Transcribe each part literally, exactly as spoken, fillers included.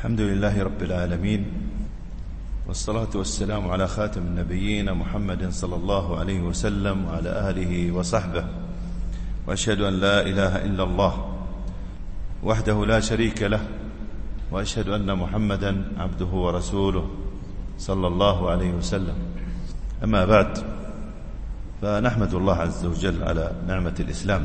الحمد لله رب العالمين، والصلاة والسلام على خاتم النبيين محمد صلى الله عليه وسلم وعلى آله وصحبه، وأشهد أن لا إله إلا الله وحده لا شريك له، وأشهد أن محمدا عبده ورسوله صلى الله عليه وسلم. أما بعد، فنحمد الله عز وجل على نعمة الإسلام،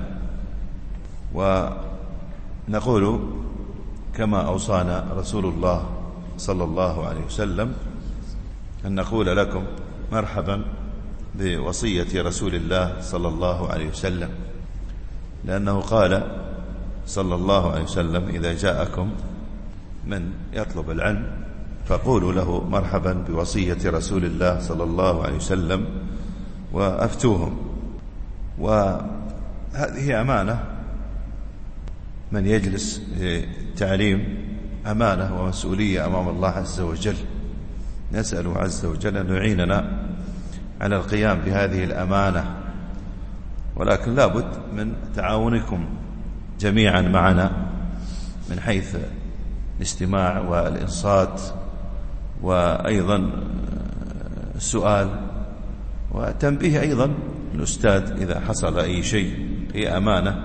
ونقول كما أوصانا رسول الله صلى الله عليه وسلم أن نقول لكم مرحبا بوصية رسول الله صلى الله عليه وسلم، لأنه قال صلى الله عليه وسلم: إذا جاءكم من يطلب العلم فقولوا له مرحبا بوصية رسول الله صلى الله عليه وسلم وأفتوهم. وهذه أمانة، من يجلس للتعليم أمانة ومسؤولية أمام الله عز وجل. نسأله عز وجل أن يعيننا على القيام بهذه الأمانة، ولكن لابد من تعاونكم جميعا معنا من حيث الاستماع والإنصات، وأيضا السؤال وتنبيه أيضا الأستاذ إذا حصل أي شيء. هي أمانة،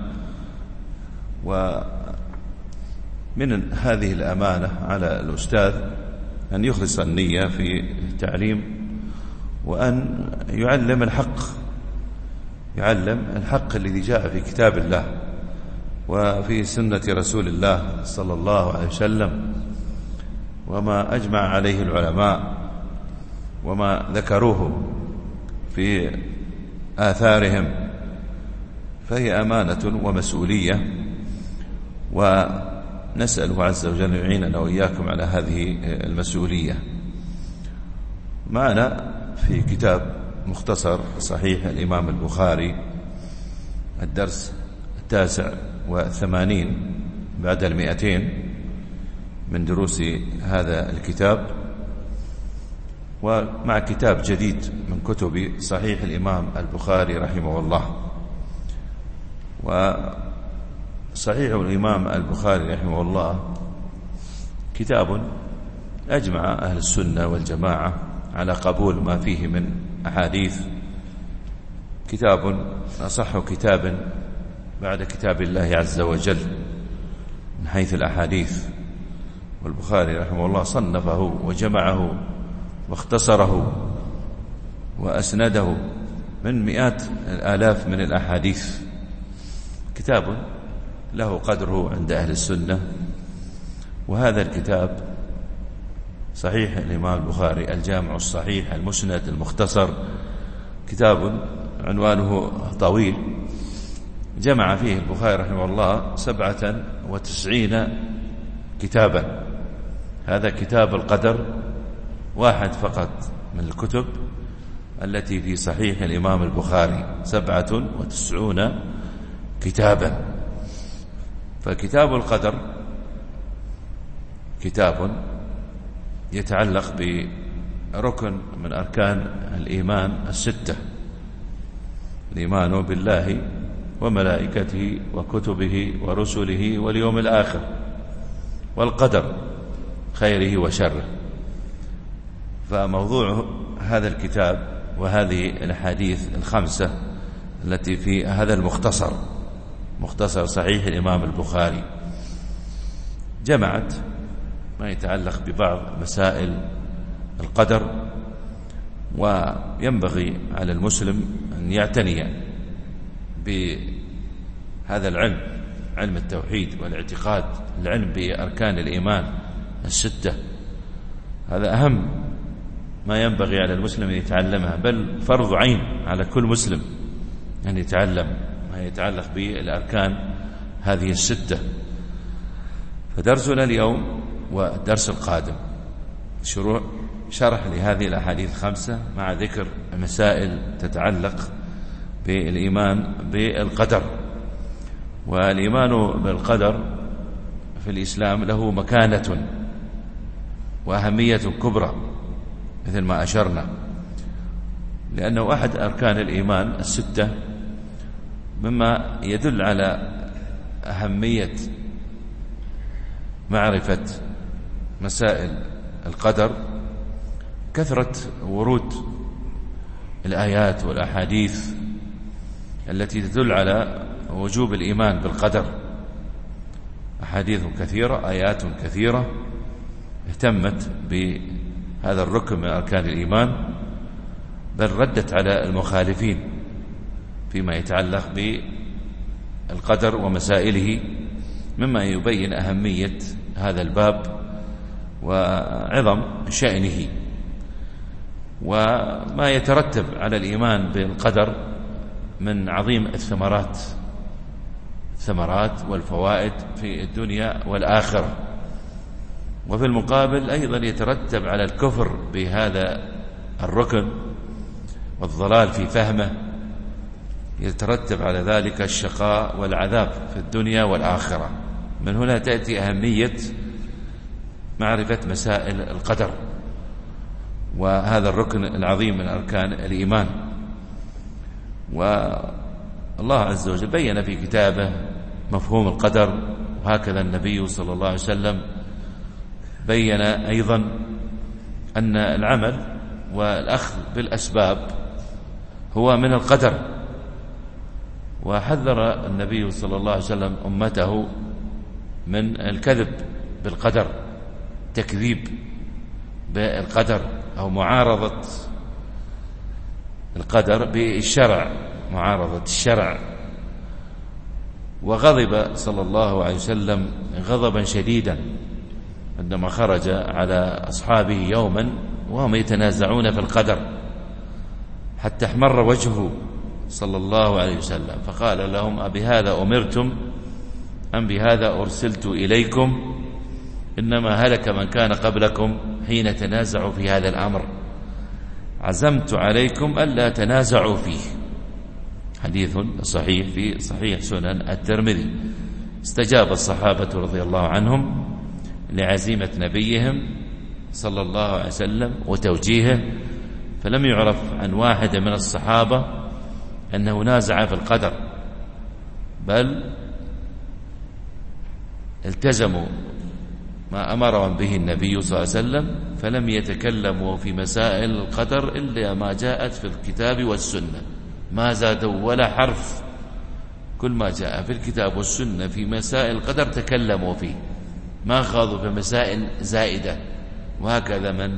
ومن هذه الأمانة على الأستاذ أن يخلص النية في التعليم، وأن يعلم الحق، يعلم الحق الذي جاء في كتاب الله وفي سنة رسول الله صلى الله عليه وسلم، وما أجمع عليه العلماء وما ذكروه في آثارهم. فهي أمانة ومسؤولية، ونسأله عز وجل يعيننا وإياكم على هذه المسؤولية. معنا في كتاب مختصر صحيح الإمام البخاري الدرس التاسع والثمانين بعد المئتين من دروس هذا الكتاب، ومع كتاب جديد من كتب صحيح الإمام البخاري رحمه الله. وصحيح الإمام البخاري رحمه الله كتاب أجمع أهل السنة والجماعة على قبول ما فيه من أحاديث، كتاب أصح كتاب بعد كتاب الله عز وجل من حيث الأحاديث. والبخاري رحمه الله صنفه وجمعه واختصره وأسنده من مئات الآلاف من الأحاديث. كتاب له قدره عند أهل السنة. وهذا الكتاب صحيح الإمام البخاري الجامع الصحيح المسند المختصر، كتاب عنوانه طويل، جمع فيه البخاري رحمه الله سبعة وتسعين كتابا. هذا كتاب القدر واحد فقط من الكتب التي في صحيح الإمام البخاري، سبعة وتسعون كتابا. فكتاب القدر كتاب يتعلق بركن من أركان الإيمان الستة: الإيمان بالله وملائكته وكتبه ورسله واليوم الآخر، والقدر خيره وشره. فموضوع هذا الكتاب وهذه الأحاديث الخمسة التي في هذا المختصر، مختصر صحيح الإمام البخاري، جمعت ما يتعلق ببعض مسائل القدر. وينبغي على المسلم أن يعتني بهذا العلم، علم التوحيد والاعتقاد، العلم بأركان الإيمان الستة. هذا أهم ما ينبغي على المسلم أن يتعلمها، بل فرض عين على كل مسلم أن يتعلم ما يتعلق بالأركان هذه الستة. فدرسنا اليوم والدرس القادم شروع شرح لهذه الأحاديث الخمسة مع ذكر مسائل تتعلق بالإيمان بالقدر. والإيمان بالقدر في الإسلام له مكانة وأهمية كبرى مثل ما أشرنا، لأنه أحد أركان الإيمان الستة، مما يدل على أهمية معرفة مسائل القدر كثرة ورود الآيات والأحاديث التي تدل على وجوب الإيمان بالقدر. أحاديث كثيرة، آيات كثيرة اهتمت بهذا الركن من أركان الإيمان، بل ردت على المخالفين فيما يتعلق بالقدر ومسائله، مما يبين أهمية هذا الباب وعظم شأنه وما يترتب على الإيمان بالقدر من عظيم الثمرات الثمرات والفوائد في الدنيا والآخرة. وفي المقابل أيضا يترتب على الكفر بهذا الركن والضلال في فهمه، يترتب على ذلك الشقاء والعذاب في الدنيا والآخرة. من هنا تأتي أهمية معرفة مسائل القدر وهذا الركن العظيم من أركان الإيمان. والله عز وجل بين في كتابه مفهوم القدر، وهكذا النبي صلى الله عليه وسلم بين أيضا أن العمل والأخذ بالأسباب هو من القدر. وحذر النبي صلى الله عليه وسلم أمته من الكذب بالقدر، تكذيب بالقدر أو معارضة القدر بالشرع، معارضة الشرع. وغضب صلى الله عليه وسلم غضبا شديدا عندما خرج على أصحابه يوما وهم يتنازعون في القدر، حتى احمر وجهه صلى الله عليه وسلم فقال لهم: أبهذا أمرتم أم بهذا أرسلت إليكم؟ إنما هلك من كان قبلكم حين تنازعوا في هذا الأمر، عزمت عليكم ألا تنازعوا فيه. حديث صحيح في صحيح سنن الترمذي. استجاب الصحابة رضي الله عنهم لعزيمة نبيهم صلى الله عليه وسلم وتوجيهه، فلم يعرف عن واحد من الصحابة أنه نازع في القدر، بل التزموا ما أمرهم به النبي صلى الله عليه وسلم، فلم يتكلموا في مسائل القدر إلا ما جاءت في الكتاب والسنة، ما زادوا ولا حرف. كل ما جاء في الكتاب والسنة في مسائل القدر تكلموا فيه، ما خاضوا في مسائل زائدة. وهكذا من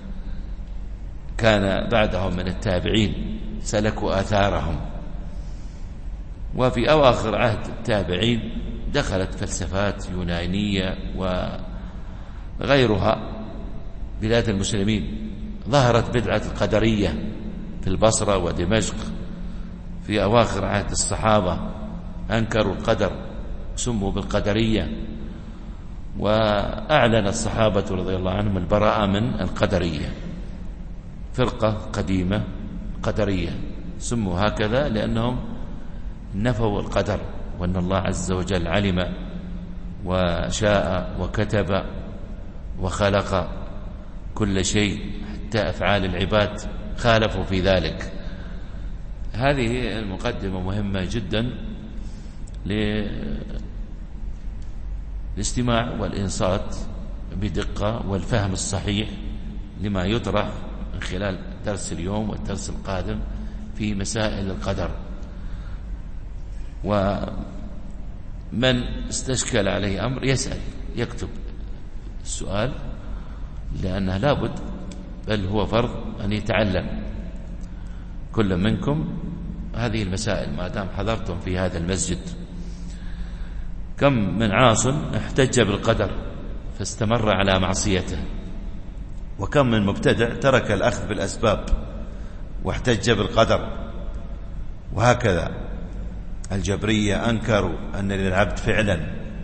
كان بعدهم من التابعين سلكوا آثارهم. وفي أواخر عهد التابعين دخلت فلسفات يونانية وغيرها بلاد المسلمين، ظهرت بدعة القدرية في البصرة ودمشق في أواخر عهد الصحابة، أنكروا القدر سموا بالقدرية، وأعلن الصحابة رضي الله عنهم البراءة من القدرية. فرقة قديمة قدرية سموا هكذا لأنهم نفوا القدر، وأن الله عز وجل علم وشاء وكتب وخلق كل شيء، حتى أفعال العباد خالفوا في ذلك. هذه المقدمة مهمة جدا للاستماع والإنصات بدقة والفهم الصحيح لما يطرح من خلال درس اليوم والدرس القادم في مسائل القدر. ومن استشكل عليه أمر يسأل، يكتب السؤال، لأنه لابد بل هو فرض أن يتعلم كل منكم هذه المسائل ما دام حضرتم في هذا المسجد. كم من عاص احتج بالقدر فاستمر على معصيته، وكم من مبتدع ترك الأخذ بالأسباب واحتج بالقدر. وهكذا الجبرية أنكروا أن للعبد فعلا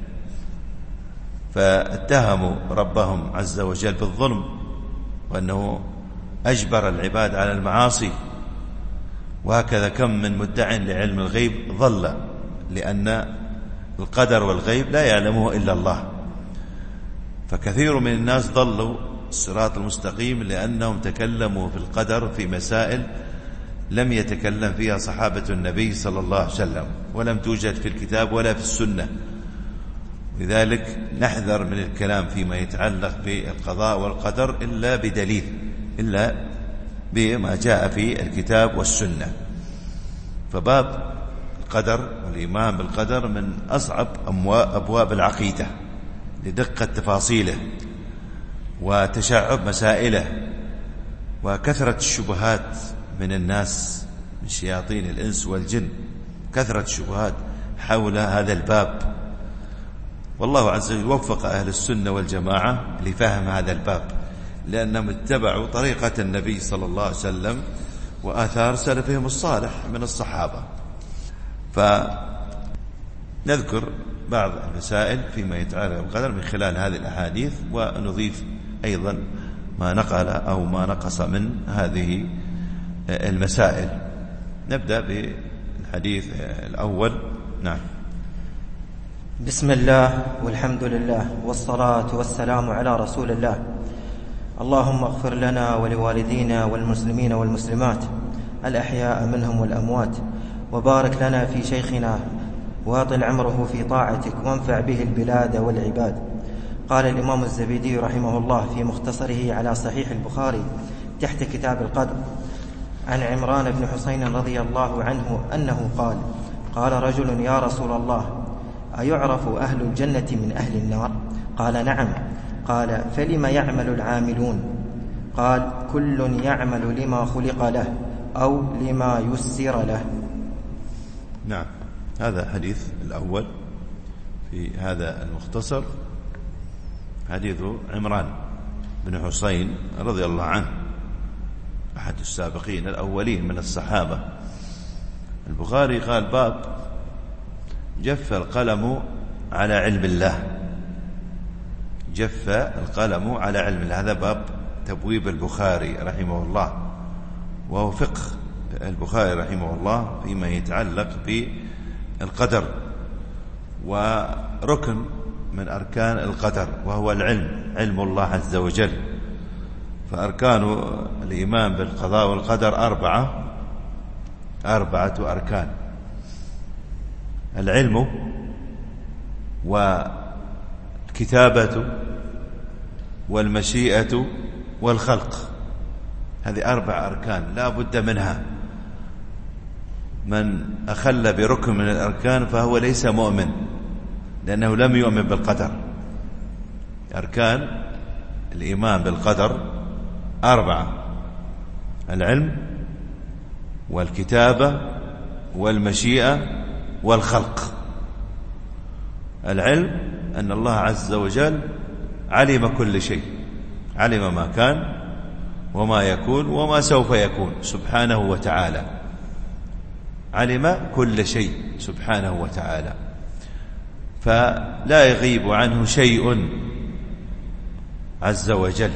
فاتهموا ربهم عز وجل بالظلم وأنه أجبر العباد على المعاصي. وهكذا كم من مدع لعلم الغيب ضل، لأن القدر والغيب لا يعلمه إلا الله. فكثير من الناس ضلوا الصراط المستقيم لأنهم تكلموا في القدر في مسائل لم يتكلم فيها صحابة النبي صلى الله عليه وسلم، ولم توجد في الكتاب ولا في السنة. لذلك نحذر من الكلام فيما يتعلق بالقضاء والقدر إلا بدليل، إلا بما جاء في الكتاب والسنة. فباب القدر والإيمان بالقدر من أصعب أبواب العقيدة لدقة تفاصيله وتشعب مسائله وكثرة الشبهات من الناس من شياطين الإنس والجن، كثرة الشبهات حول هذا الباب. والله عز وجل وفق أهل السنة والجماعة لفهم هذا الباب، لأنهم اتبعوا طريقة النبي صلى الله عليه وسلم وآثار سلفهم الصالح من الصحابة. فنذكر بعض المسائل فيما يتعلق بالقدر من خلال هذه الأحاديث، ونضيف أيضا ما نقل أو ما نقص من هذه المسائل. نبدأ بالحديث الأول. نعم. بسم الله والحمد لله والصلاة والسلام على رسول الله. اللهم اغفر لنا ولوالدينا والمسلمين والمسلمات الأحياء منهم والأموات، وبارك لنا في شيخنا واطل عمره في طاعتك، وانفع به البلاد والعباد. قال الإمام الزبيدي رحمه الله في مختصره على صحيح البخاري تحت كتاب القدر عن عمران بن حسين رضي الله عنه أنه قال: قال رجل: يا رسول الله، أيعرف أهل الجنة من أهل النار؟ قال: نعم. قال: فلم يعمل العاملون؟ قال: كل يعمل لما خلق له أو لما يسر له. نعم. هذا الحديث الأول في هذا المختصر، حديث عمران بن حسين رضي الله عنه، أحد السابقين الأولين من الصحابة. البخاري قال: باب جف القلم على علم الله. جف القلم على علم الله، هذا باب تبويب البخاري رحمه الله، وهو فقه البخاري رحمه الله فيما يتعلق بالقدر، وركن من أركان القدر وهو العلم، علم الله عز وجل. فأركان الإيمان بالقضاء والقدر أربعة أربعة أركان: العلم والكتابة والمشيئة والخلق. هذه أربع أركان لا بد منها. من أخل بركن من الأركان فهو ليس مؤمن، لأنه لم يؤمن بالقدر. أركان الإيمان بالقدر أربعة: العلم والكتابة والمشيئة والخلق. العلم أن الله عز وجل علم كل شيء، علم ما كان وما يكون وما سوف يكون سبحانه وتعالى، علم كل شيء سبحانه وتعالى، فلا يغيب عنه شيء عز وجل.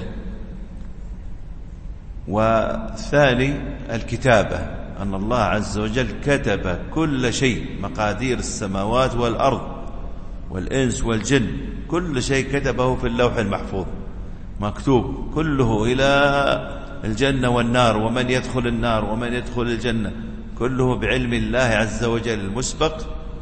والثاني الكتابة، أن الله عز وجل كتب كل شيء، مقادير السماوات والأرض والإنس والجن، كل شيء كتبه في اللوح المحفوظ، مكتوب كله، إلى الجنة والنار، ومن يدخل النار ومن يدخل الجنة، كله بعلم الله عز وجل المسبق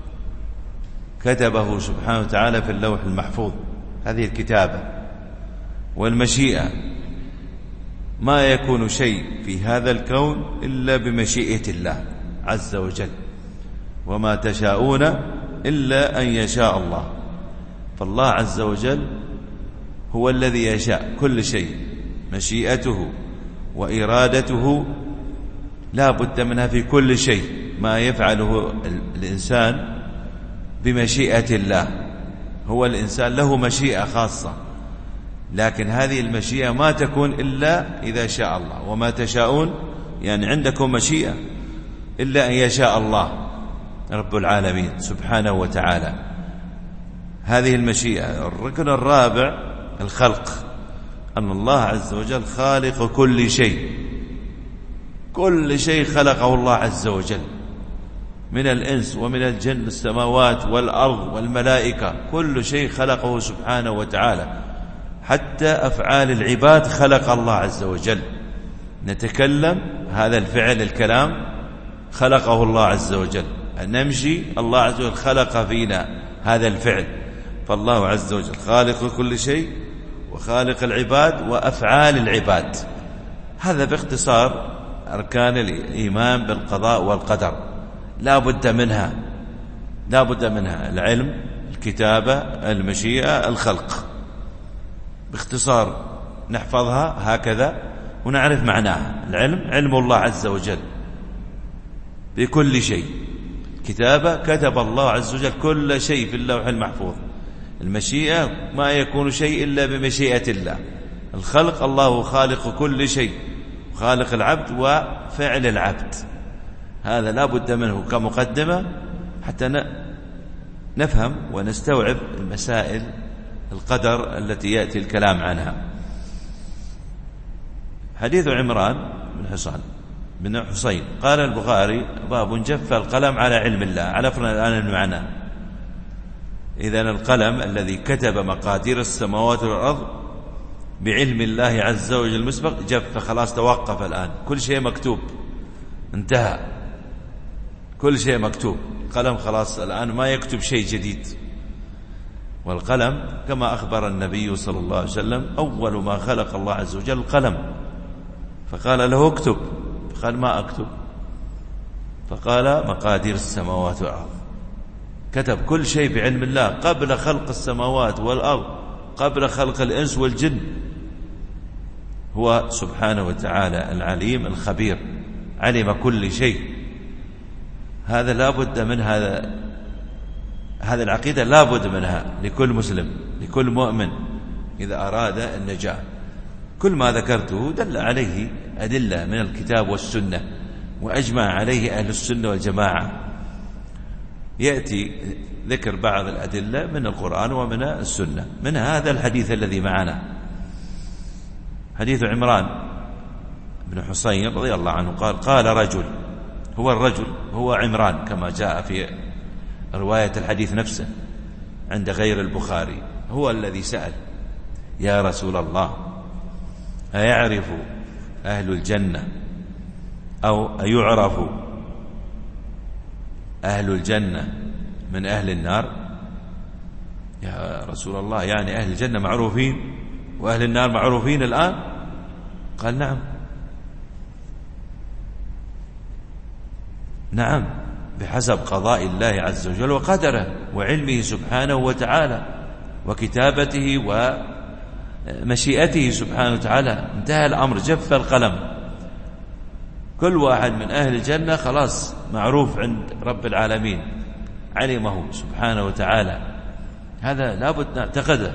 كتبه سبحانه وتعالى في اللوح المحفوظ. هذه الكتابة. والمشيئة، ما يكون شيء في هذا الكون إلا بمشيئة الله عز وجل، وما تشاءون إلا أن يشاء الله. فالله عز وجل هو الذي يشاء كل شيء، مشيئته وإرادته لا بد منها في كل شيء. ما يفعله الإنسان بمشيئة الله، هو الإنسان له مشيئة خاصة، لكن هذه المشيئة ما تكون إلا إذا شاء الله. وما تشاءون يعني عندكم مشيئة إلا أن يشاء الله رب العالمين سبحانه وتعالى. هذه المشيئة. الركن الرابع الخلق، أن الله عز وجل خالق كل شيء، كل شيء خلقه الله عز وجل، من الإنس ومن الجن، السماوات والأرض والملائكة، كل شيء خلقه سبحانه وتعالى، حتى أفعال العباد خلق الله عز وجل. نتكلم، هذا الفعل الكلام خلقه الله عز وجل. نمشي، الله عز وجل خلق فينا هذا الفعل. فالله عز وجل خالق كل شيء وخالق العباد وأفعال العباد. هذا باختصار أركان الإيمان بالقضاء والقدر، لا بد منها، لا بد منها: العلم، الكتابة، المشيئة، الخلق. باختصار نحفظها هكذا ونعرف معناها. العلم علم الله عز وجل بكل شيء. كتابة كتب الله عز وجل كل شيء في اللوح المحفوظ. المشيئة ما يكون شيء إلا بمشيئة الله. الخلق الله خالق كل شيء، خالق العبد وفعل العبد. هذا لا بد منه كمقدمة حتى نفهم ونستوعب المسائل القدر التي يأتي الكلام عنها. حديث عمران بن حصان بن حسين قال البخاري: باب جف القلم على علم الله. عرفنا الآن المعنى. إذن القلم الذي كتب مقادير السماوات والأرض بعلم الله عز وجل المسبق جف، خلاص توقف الآن، كل شيء مكتوب، انتهى، كل شيء مكتوب. القلم خلاص الآن ما يكتب شيء جديد. والقلم كما أخبر النبي صلى الله عليه وسلم: أول ما خلق الله عز وجل القلم، فقال له: اكتب. فقال: ما أكتب. فقال: مقادير السماوات والأرض. كتب كل شيء بعلم الله قبل خلق السماوات والأرض، قبل خلق الإنس والجن. هو سبحانه وتعالى العليم الخبير، علم كل شيء. هذا لا بد من هذا هذه العقيدة لا بد منها لكل مسلم، لكل مؤمن إذا أراد النجاة. كل ما ذكرته دل عليه أدلة من الكتاب والسنة، وأجمع عليه أهل السنة والجماعة. يأتي ذكر بعض الأدلة من القرآن ومن السنة. من هذا الحديث الذي معنا، حديث عمران بن حسين رضي الله عنه قال: قال رجل، هو الرجل هو عمران كما جاء في رواية الحديث نفسه عند غير البخاري، هو الذي سأل: يا رسول الله، أيعرف أهل الجنة أو أيعرف أهل الجنة من أهل النار؟ يا رسول الله، يعني أهل الجنة معروفين وأهل النار معروفين الآن؟ قال: نعم نعم، بحسب قضاء الله عز وجل وقدره وعلمه سبحانه وتعالى وكتابته ومشيئته سبحانه وتعالى. انتهى الأمر، جف القلم. كل واحد من أهل الجنة خلاص معروف عند رب العالمين، علمه سبحانه وتعالى. هذا لابد نعتقده.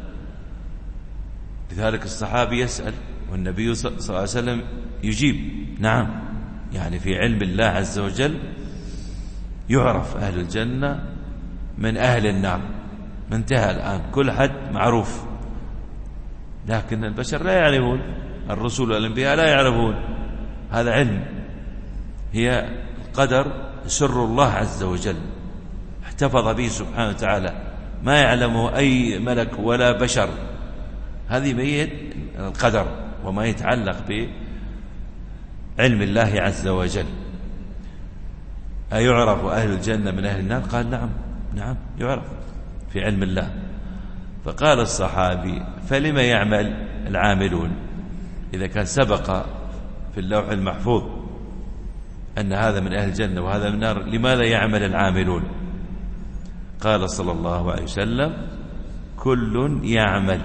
لذلك الصحابي يسأل والنبي صلى الله عليه وسلم يجيب: نعم، يعني في علم الله عز وجل يعرف أهل الجنة من أهل النار. انتهى الآن، كل حد معروف. لكن البشر لا يعرفون، الرسل والأنبياء لا يعرفون. هذا علم، هي القدر سر الله عز وجل احتفظ به سبحانه وتعالى، ما يعلمه أي ملك ولا بشر. هذه بيد القدر وما يتعلق بعلم الله عز وجل. أيعرف أهل الجنة من أهل النار؟ قال: نعم نعم يعرف في علم الله. فقال الصحابي: فلما يعمل العاملون؟ إذا كان سبق في اللوح المحفوظ أن هذا من أهل الجنة وهذا من النار، لماذا يعمل العاملون؟ قال صلى الله عليه وسلم: كل يعمل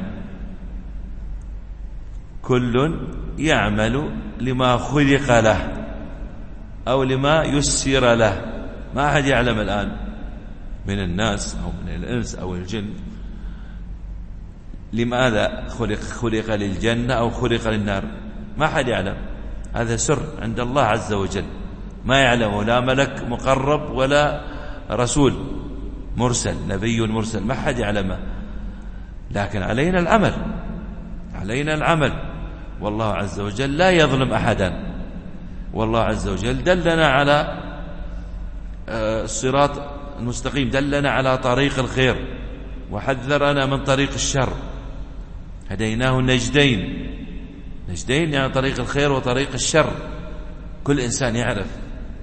كل يعمل لما خلق له أو لما يسر له. ما أحد يعلم الآن من الناس أو من الإنس أو الجن لماذا خلق خلق للجنة أو خلق للنار، ما أحد يعلم. هذا سر عند الله عز وجل، ما يعلمه لا ملك مقرب ولا رسول مرسل، نبي مرسل، ما أحد يعلمه. لكن علينا العمل، علينا العمل. والله عز وجل لا يظلم أحدا. والله عز وجل دلنا على الصراط المستقيم، دلنا على طريق الخير وحذرنا من طريق الشر. هديناه النجدين، نجدين يعني طريق الخير وطريق الشر. كل إنسان يعرف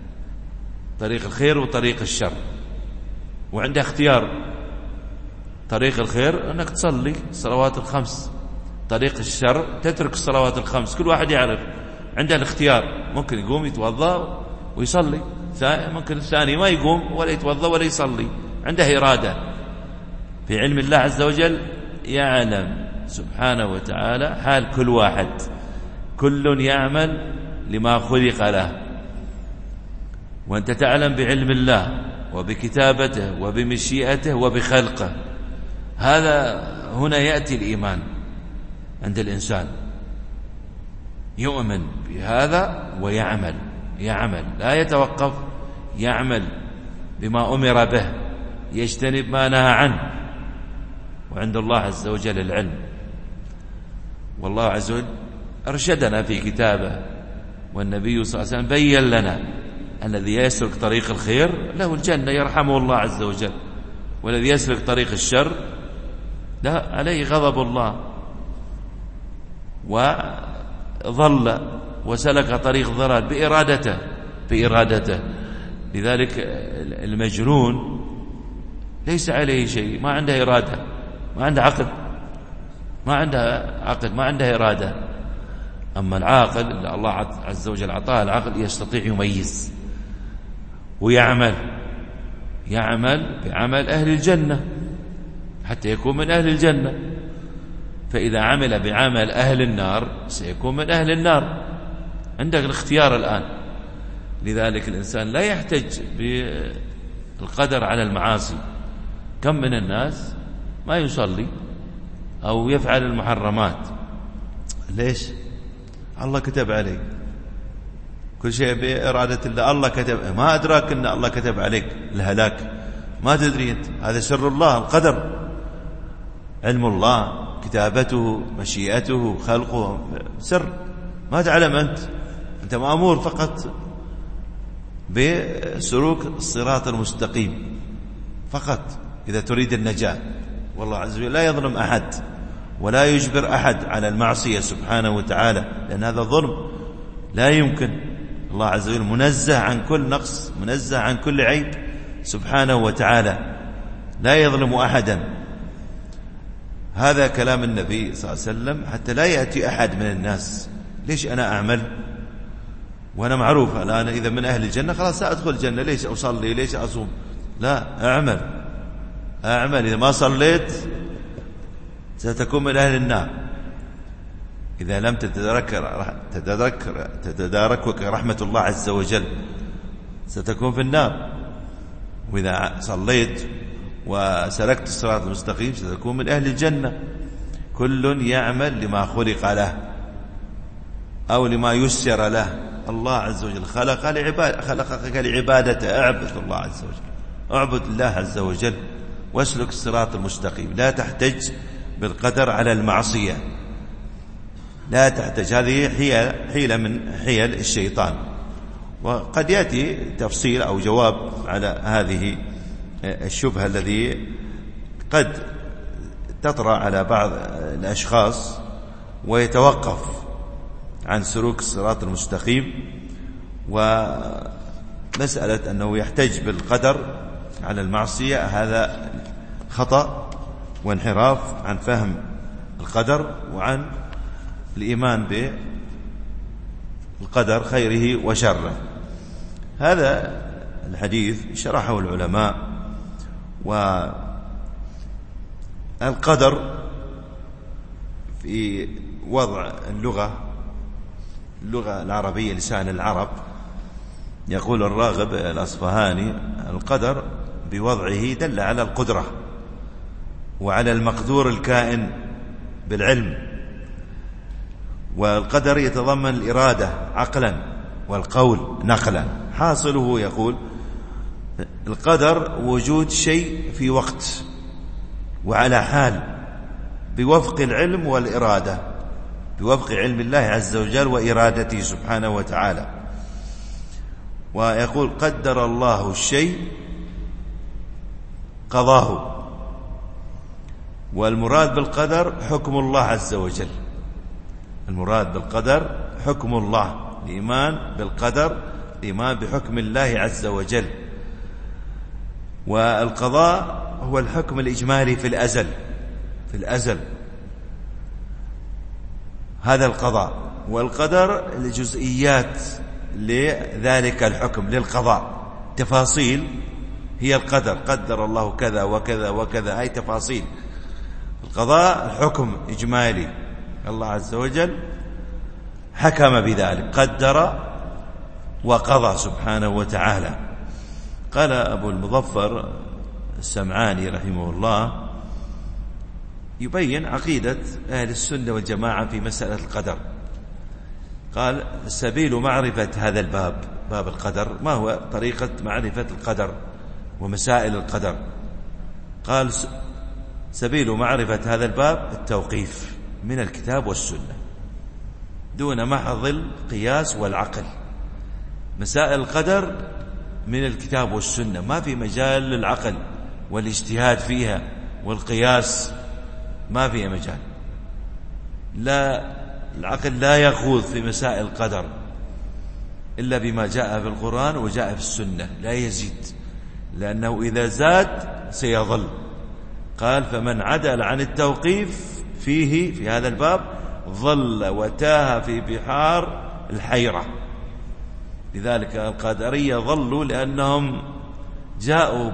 طريق الخير وطريق الشر وعنده اختيار. طريق الخير أنك تصلي الصلوات الخمس، طريق الشر تترك الصلوات الخمس. كل واحد يعرف عنده الاختيار، ممكن يقوم يتوضأ ويصلي، ممكن الثاني ما يقوم ولا يتوضأ ولا يصلي، عنده إرادة. في علم الله عز وجل يعلم سبحانه وتعالى حال كل واحد، كل يعمل لما خلق له. وأنت تعلم بعلم الله وبكتابته وبمشيئته وبخلقه. هذا هنا يأتي الإيمان عند الإنسان، يؤمن بهذا ويعمل، يعمل لا يتوقف، يعمل بما أمر به، يجتنب ما نهى عنه. وعند الله عز وجل العلم. والله عز وجل أرشدنا في كتابه، والنبي صلى الله عليه وسلم بين لنا الذي يسلك طريق الخير له الجنة يرحمه الله عز وجل، والذي يسلك طريق الشر لا عليه غضب الله، وظل وسلك طريق ضلال بإرادته بإرادته. لذلك المجنون ليس عليه شيء، ما عنده إرادة، ما عنده عقل، ما عنده عقل، ما عنده إرادة. أما العاقل اللي الله عز وجل أعطاه العقل يستطيع يميز ويعمل، يعمل بعمل أهل الجنة حتى يكون من أهل الجنة. فإذا عمل بعمل أهل النار سيكون من أهل النار. عندك الاختيار الآن. لذلك الإنسان لا يحتج بالقدر على المعاصي. كم من الناس ما يصلي أو يفعل المحرمات، ليش؟ الله كتب عليك كل شيء بإرادة الله. الله كتب، ما أدراك أن الله كتب عليك الهلاك، ما تدري أنت. هذا سر الله، القدر، علم الله، كتابته، مشيئته، خلقه، سر ما تعلم أنت. أنت مأمور فقط بسلوك الصراط المستقيم فقط إذا تريد النجاة. والله عز وجل لا يظلم أحد ولا يجبر أحد على المعصية سبحانه وتعالى، لأن هذا ظلم لا يمكن. الله عز وجل منزه عن كل نقص، منزه عن كل عيب سبحانه وتعالى، لا يظلم أحدا. هذا كلام النبي صلى الله عليه وسلم حتى لا يأتي أحد من الناس ليش أنا أعمل وأنا معروف الآن إذا من أهل الجنة خلاص سأدخل الجنة، ليش أصلي، ليش أصوم؟ لا، أعمل أعمل. إذا ما صليت ستكون من أهل النار. إذا لم تتذكر تتذكر تتداركك رحمة الله عز وجل ستكون في النار. وإذا صليت وسلكت الصراط المستقيم ستكون من أهل الجنة. كل يعمل لما خلق له أو لما يسر له. الله عز وجل خلق لعباد خلقك لعبادته. اعبد الله عز وجل، اعبد الله عز وجل واسلك الصراط المستقيم. لا تحتج بالقدر على المعصية، لا تحتج. هذه حيلة من حيل الشيطان. وقد يأتي تفصيل أو جواب على هذه الشبهة الذي قد تطرأ على بعض الأشخاص ويتوقف عن سلوك الصراط المستقيم. ومسألة أنه يحتج بالقدر على المعصية هذا خطأ وانحراف عن فهم القدر وعن الإيمان بالقدر خيره وشره. هذا الحديث شرحه العلماء. والقدر في وضع اللغة اللغة العربية لسان العرب، يقول الراغب الأصفهاني: القدر بوضعه دل على القدرة وعلى المقدور الكائن بالعلم. والقدر يتضمن الإرادة عقلا والقول نقلا. حاصله يقول القدر وجود شيء في وقت وعلى حال بوفق العلم والإرادة، بوفق علم الله عز وجل وإرادته سبحانه وتعالى. ويقول قدر الله الشيء قضاه. والمراد بالقدر حكم الله عز وجل. المراد بالقدر حكم الله، الإيمان بالقدر الإيمان بحكم الله عز وجل. والقضاء هو الحكم الإجمالي في الأزل في الأزل هذا القضاء، والقدر الجزئيات لذلك الحكم للقضاء، تفاصيل هي القدر، قدر الله كذا وكذا وكذا، هاي تفاصيل. القضاء الحكم إجمالي، الله عز وجل حكم بذلك، قدر وقضى سبحانه وتعالى. قال أبو المظفر السمعاني رحمه الله يبين عقيدة أهل السنة والجماعة في مسألة القدر. قال سبيل معرفة هذا الباب، باب القدر، ما هو طريقة معرفة القدر ومسائل القدر؟ قال سبيل معرفة هذا الباب التوقيف من الكتاب والسنة دون محض القياس والعقل. مسائل القدر من الكتاب والسنة، ما في مجال للعقل والاجتهاد فيها والقياس، ما فيها مجال. لا، العقل لا يخوض في مسائل القدر إلا بما جاء في القرآن وجاء في السنة، لا يزيد، لأنه إذا زاد سيضل. قال فمن عدل عن التوقيف فيه في هذا الباب ضل وتاه في بحار الحيرة. لذلك القادرية ضلوا لأنهم جاءوا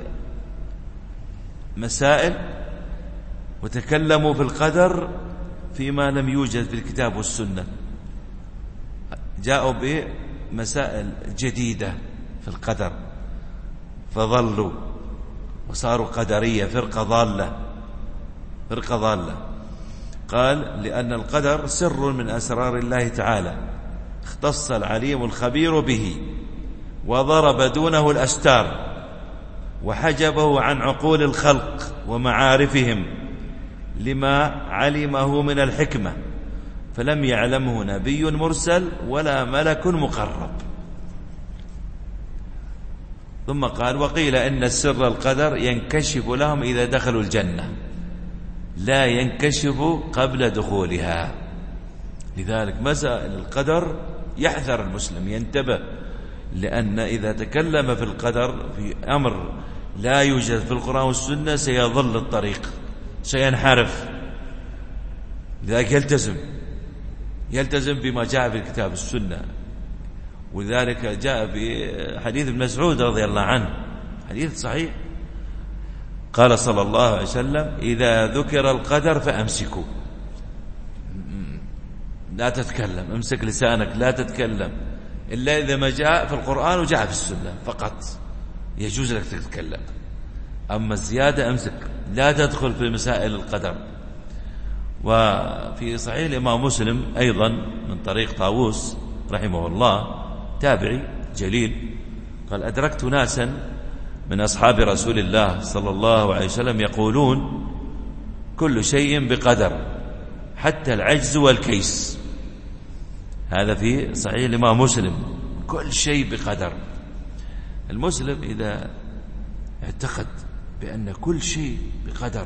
بمسائل وتكلموا في القدر فيما لم يوجد في الكتاب والسنة، جاءوا بمسائل جديدة في القدر فضلوا وصاروا قدرية، فرقة ضالة فرقة ضالة. قال لأن القدر سر من أسرار الله تعالى اختص العليم الخبير به وضرب دونه الأستار وحجبه عن عقول الخلق ومعارفهم لما علمه من الحكمة، فلم يعلمه نبي مرسل ولا ملك مقرب. ثم قال وقيل إن السر القدر ينكشف لهم إذا دخلوا الجنة، لا ينكشف قبل دخولها. لذلك مسائل القدر يحذر المسلم، ينتبه، لأن إذا تكلم في القدر في أمر لا يوجد في القرآن والسنة سيضل الطريق، سينحرف. لذلك يلتزم يلتزم بما جاء في الكتاب والسنة. ولذلك جاء في حديث ابن مسعود رضي الله عنه، حديث صحيح، قال صلى الله عليه وسلم إذا ذكر القدر فأمسكوا، لا تتكلم، امسك لسانك، لا تتكلم إلا إذا ما جاء في القرآن وجاء في السنة فقط يجوز لك تتكلم، أما الزيادة أمسك، لا تدخل في مسائل القدر. وفي صحيح الإمام مسلم أيضا من طريق طاووس رحمه الله تابعي جليل قال أدركت ناسا من أصحاب رسول الله صلى الله عليه وسلم يقولون كل شيء بقدر حتى العجز والكيس. هذا في صحيح الإمام مسلم، كل شيء بقدر. المسلم إذا اعتقد بأن كل شيء بقدر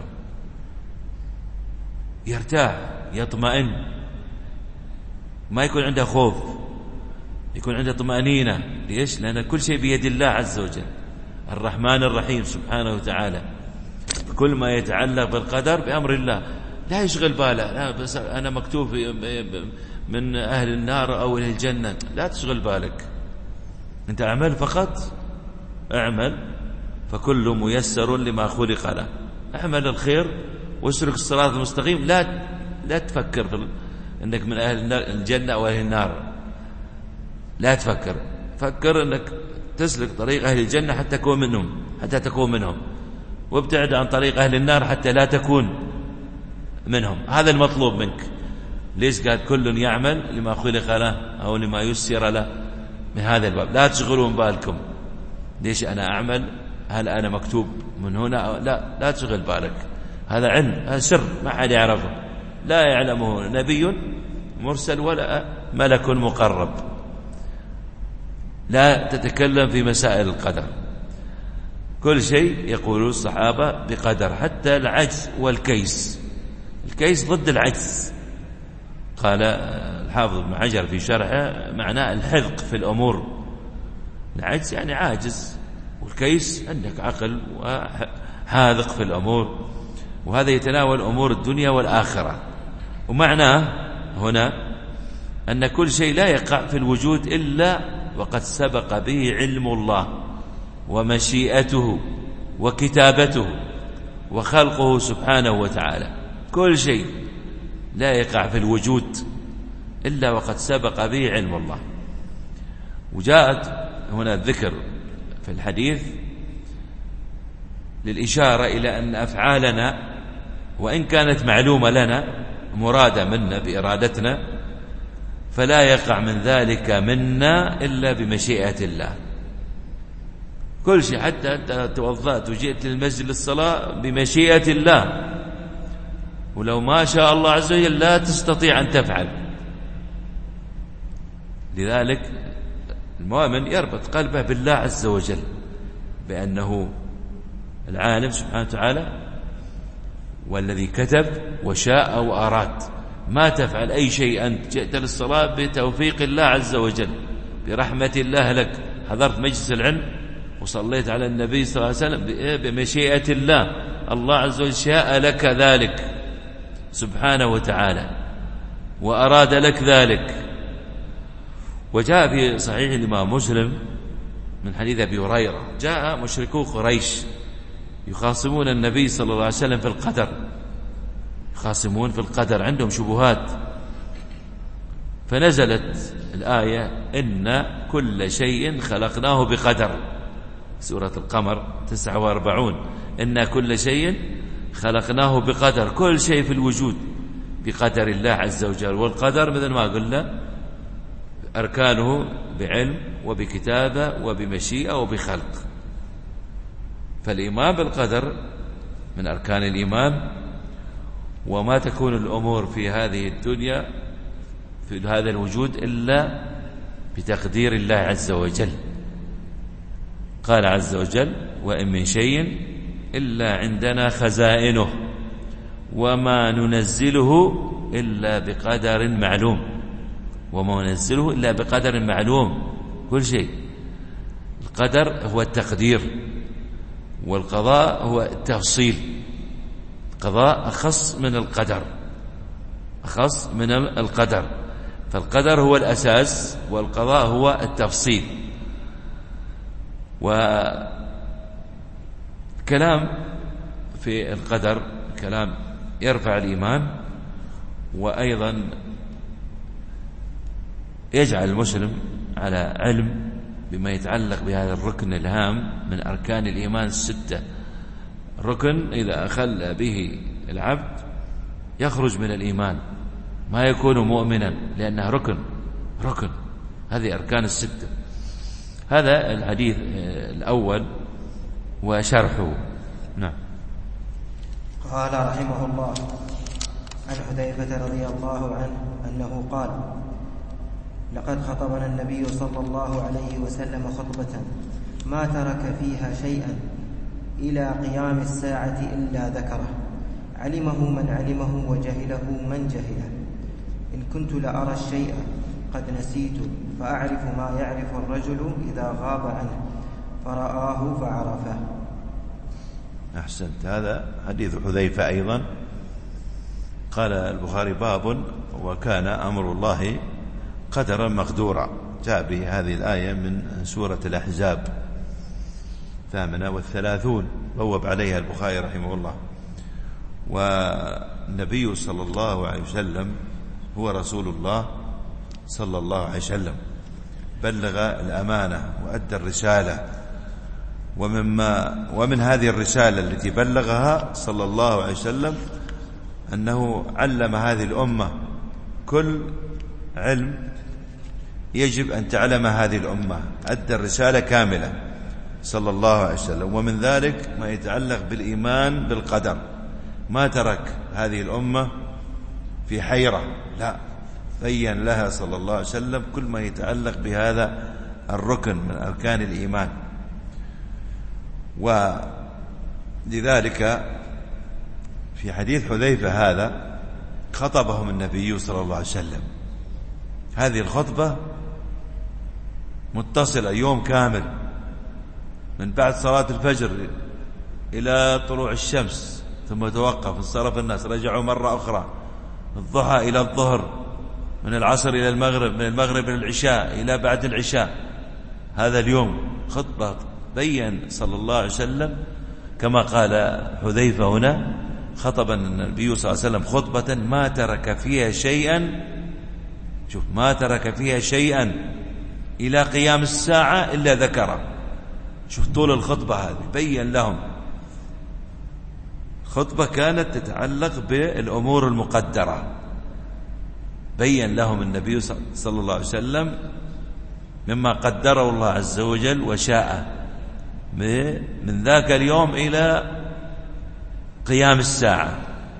يرتاح، يطمئن، ما يكون عنده خوف، يكون عنده طمأنينة. ليش؟ لأن كل شيء بيد الله عز وجل الرحمن الرحيم سبحانه وتعالى. كل ما يتعلق بالقدر بأمر الله، لا يشغل باله لا بس أنا مكتوب من أهل النار أو أهل الجنة، لا تشغل بالك، أنت أعمل فقط، أعمل فكل ميسر لما خلق له، أعمل الخير واسلك الصراط المستقيم. لا لا تفكر في أنك من أهل الجنة أو أهل النار، لا تفكر، فكر أنك تسلك طريق أهل الجنة حتى تكون منهم حتى تكون منهم وابتعد عن طريق أهل النار حتى لا تكون منهم. هذا المطلوب منك. ليش قال كل يعمل لما خلق له أو لما يسر له؟ من هذا الباب لا تشغلون بالكم ليش أنا أعمل، هل أنا مكتوب من هنا أو لا، لا تشغل بالك، هذا علم، هذا سر ما حد يعرفه، لا يعلمه نبي مرسل ولا ملك مقرب. لا تتكلم في مسائل القدر، كل شيء يقول الصحابة بقدر حتى العجز والكيس. الكيس ضد العجز. قال الحافظ ابن حجر في شرحه معناه الحذق في الأمور. العجز يعني عاجز، والكيس عندك عقل حاذق في الأمور، وهذا يتناول أمور الدنيا والآخرة. ومعناه هنا أن كل شيء لا يقع في الوجود إلا وقد سبق به علم الله ومشيئته وكتابته وخلقه سبحانه وتعالى. كل شيء لا يقع في الوجود إلا وقد سبق به علم الله. وجاءت هنا الذكر في الحديث للإشارة إلى أن أفعالنا وإن كانت معلومة لنا مرادة منا بإرادتنا، فلا يقع من ذلك منا إلا بمشيئة الله. كل شيء، حتى أنت توضأت وجئت للمسجد للصلاة بمشيئة الله، ولو ما شاء الله عز وجل لا تستطيع أن تفعل. لذلك المؤمن يربط قلبه بالله عز وجل، بأنه العالم سبحانه وتعالى والذي كتب وشاء وأراد. ما تفعل أي شيء أنت جئت للصلاة بتوفيق الله عز وجل، برحمة الله لك. حضرت مجلس العلم وصليت على النبي صلى الله عليه وسلم بمشيئة الله، الله عز وجل شاء لك ذلك سبحانه وتعالى وأراد لك ذلك. وجاء في صحيح الإمام مسلم من حديث أبي هريرة، جاء مشركو قريش يخاصمون النبي صلى الله عليه وسلم في القدر، يخاصمون في القدر، عندهم شبهات. فنزلت الآية إن كل شيء خلقناه بقدر، سورة القمر تسعة وأربعون، إن كل شيء خلقناه بقدر. كل شيء في الوجود بقدر الله عز وجل. والقدر مثل ما قلنا أركانه بعلم وبكتابة وبمشيئة وبخلق. فالإيمان بالقدر من أركان الإيمان. وما تكون الأمور في هذه الدنيا في هذا الوجود إلا بتقدير الله عز وجل. قال عز وجل: وإن من شيء إلا عندنا خزائنه وما ننزله إلا بقدر معلوم. وما ننزله إلا بقدر معلوم. كل شيء. القدر هو التقدير، والقضاء هو التفصيل. القضاء أخص من القدر، أخص من القدر. فالقدر هو الأساس والقضاء هو التفصيل. وكلام في القدر كلام يرفع الإيمان، وأيضا يجعل المسلم على علم بما يتعلق بهذا الركن الهام من أركان الإيمان الستة. ركن إذا أخل به العبد يخرج من الإيمان، ما يكون مؤمنا، لأنها ركن ركن هذه أركان الستة. هذا الحديث الأول وشرحه. نعم. قال رحمه الله: عن حذيفة رضي الله عنه أنه قال: لقد خطبنا النبي صلى الله عليه وسلم خطبة ما ترك فيها شيئا إلى قيام الساعة إلا ذكره، علمه من علمه وجهله من جهله. إن كنت لأرى الشيء قد نسيت فأعرف ما يعرف الرجل إذا غاب عنه فرآه فعرفه. أحسنت. هذا حديث حذيفة أيضا. قال البخاري: باب وكان أمر الله قدرا مقدورا. جاء به هذه الآية من سورة الأحزاب ثامنة والثلاثون، بوب عليها البخاري رحمه الله. والنبي صلى الله عليه وسلم هو رسول الله صلى الله عليه وسلم، بلغ الأمانة وأدى الرسالة. ومما ومن هذه الرسالة التي بلغها صلى الله عليه وسلم أنه علم هذه الأمة كل علم يجب أن تعلم هذه الأمة. أدى الرسالة كاملة صلى الله عليه وسلم. ومن ذلك ما يتعلق بالإيمان بالقدر. ما ترك هذه الأمة في حيرة، لا، بين لها صلى الله عليه وسلم كل ما يتعلق بهذا الركن من أركان الإيمان. ولذلك في حديث حذيفة هذا خطبهم النبي صلى الله عليه وسلم. هذه الخطبة متصلة يوم كامل من بعد صلاة الفجر إلى طلوع الشمس ثم توقف، انصرف الناس، رجعوا مرة أخرى، الضحى إلى الظهر، من العصر إلى المغرب، من المغرب إلى العشاء، إلى بعد العشاء. هذا اليوم خطبة بين صلى الله عليه وسلم كما قال حذيفة هنا، خطب النبي صلى الله عليه وسلم خطبة ما ترك فيها شيئا، شوف، ما ترك فيها شيئا إلى قيام الساعة إلا ذكره. شوف طول الخطبة هذه، بين لهم خطبة كانت تتعلق بالأمور المقدرة، بين لهم النبي صلى الله عليه وسلم مما قدره الله عز وجل وشاء من ذاك اليوم إلى قيام الساعة،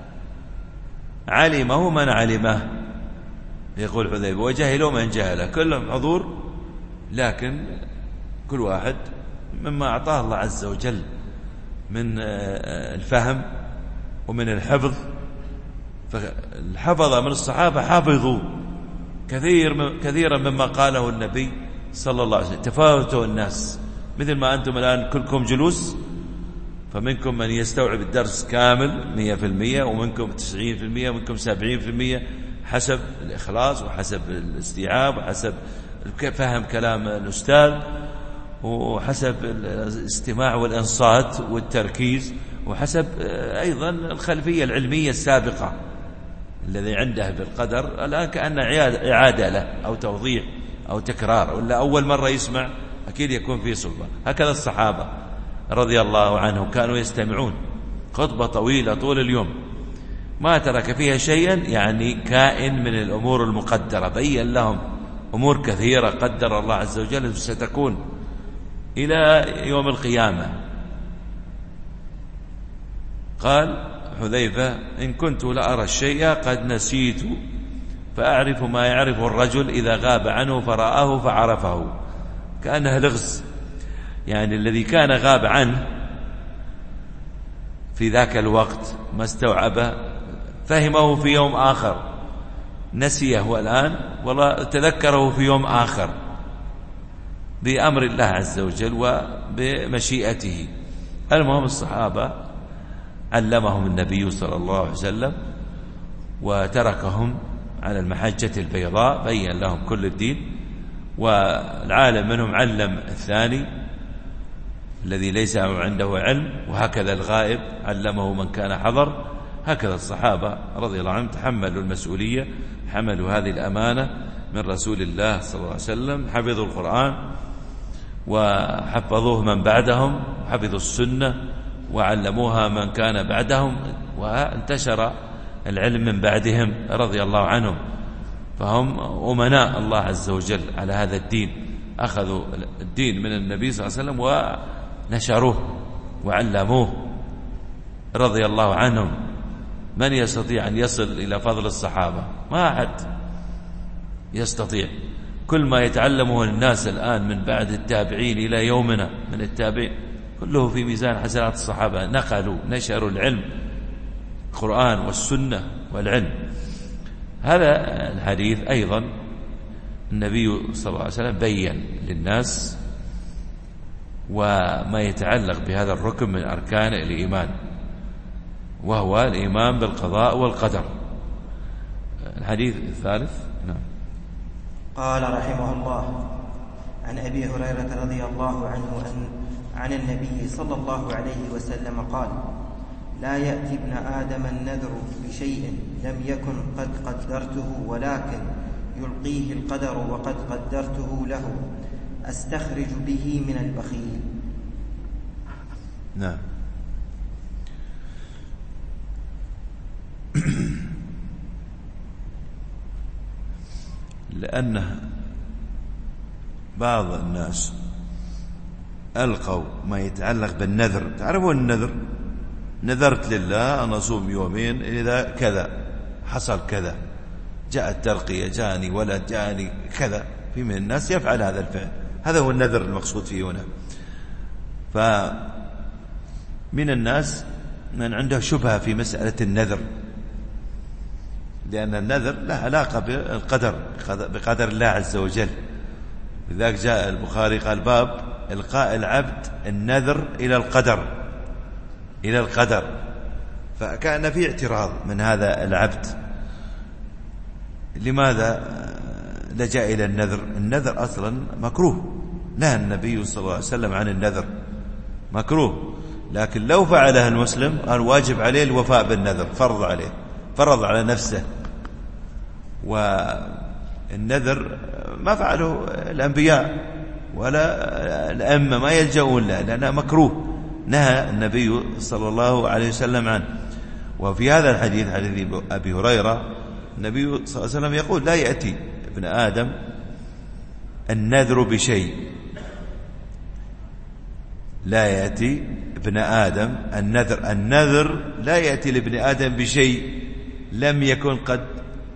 علمه من علمه، يقول حذيفة، وجهلوا من جهله، كلهم حضور، لكن كل واحد مما أعطاه الله عز وجل من الفهم ومن الحفظ. فالحفظة من الصحابة حافظوا كثير كثيرا مما قاله النبي صلى الله عليه وسلم. تفاوتوا الناس، مثل ما أنتم الآن كلكم جلوس، فمنكم من يستوعب الدرس كامل مية في المية، ومنكم تسعين في المية، ومنكم سبعين في المية، حسب الإخلاص وحسب الاستيعاب وحسب فهم كلام الأستاذ وحسب الاستماع والإنصات والتركيز، وحسب أيضا الخلفية العلمية السابقة الذي عنده بالقدر. الآن كأن إعادة له أو توضيح أو تكرار، ولا أول مرة يسمع أكيد يكون فيه صعوبة. هكذا الصحابة رضي الله عنهم كانوا يستمعون، خطبة طويلة طول اليوم ما ترك فيها شيئا، يعني كائن من الأمور المقدرة، بين لهم أمور كثيرة قدر الله عز وجل ستكون إلى يوم القيامة. قال حذيفة: إن كنت لأرى الشيء قد نسيت فأعرف ما يعرف الرجل إذا غاب عنه فرآه فعرفه. كأنها لغز، يعني الذي كان غاب عنه في ذاك الوقت ما استوعبه، فهمه في يوم آخر، نسيه الآن والله تذكره في يوم آخر بأمر الله عز وجل وبمشيئته. المهم الصحابة علمهم النبي صلى الله عليه وسلم وتركهم على المحجة البيضاء، بين لهم كل الدين، والعالم منهم علم الثاني الذي ليس عنده علم، وهكذا الغائب علمه من كان حضر. هكذا الصحابة رضي الله عنهم تحملوا المسؤولية، حملوا هذه الأمانة من رسول الله صلى الله عليه وسلم، حفظوا القرآن وحفظوه من بعدهم، حفظوا السنة وعلموها من كان بعدهم، وانتشر العلم من بعدهم رضي الله عنهم. فهم أمناء الله عز وجل على هذا الدين، أخذوا الدين من النبي صلى الله عليه وسلم ونشروه وعلموه رضي الله عنهم. من يستطيع أن يصل إلى فضل الصحابة؟ ما أحد يستطيع. كل ما يتعلمه الناس الآن من بعد التابعين إلى يومنا من التابعين كله في ميزان حسنات الصحابة، نقلوا نشروا العلم، القرآن والسنة والعلم. هذا الحديث أيضا النبي صلى الله عليه وسلم بين للناس وما يتعلق بهذا الركن من أركان الإيمان، وهو الإيمان بالقضاء والقدر. الحديث الثالث. نعم. قال رحمه الله: عن أبي هريرة رضي الله عنه أن عن النبي صلى الله عليه وسلم قال: لا يأتي ابن آدم النذر بشيء لم يكن قد قدرته، ولكن يلقيه القدر وقد قدرته له، أستخرج به من البخيل. نعم. لأن بعض الناس ألقوا ما يتعلق بالنذر. تعرفون النذر؟ نذرت لله أن أصوم يومين إذا كذا حصل كذا، جاءت ترقية، جاني ولد، جاني كذا. في من الناس يفعل هذا الفعل، هذا هو النذر المقصود فيه هنا. فمن الناس من عنده شبهة في مسألة النذر، لأن النذر له علاقة بالقدر، بقدر الله عز وجل. لذلك جاء البخاري قال: باب إلقاء العبد النذر إلى القدر. إلى القدر. فكان في اعتراض من هذا العبد، لماذا لجأ إلى النذر؟ النذر أصلا مكروه، نهى النبي صلى الله عليه وسلم عن النذر، مكروه. لكن لو فعله المسلم الواجب عليه الوفاء بالنذر، فرض عليه، فرض على نفسه. والنذر ما فعله الأنبياء ولا الأئمة، ما يلجؤون له لأنه مكروه، نهى النبي صلى الله عليه وسلم عنه. وفي هذا الحديث، حديث أبي هريرة، النبي صلى الله عليه وسلم يقول: لا يأتي ابن آدم النذر بشيء، لا يأتي ابن آدم النذر النذر لا يأتي لابن آدم بشيء لم يكن قد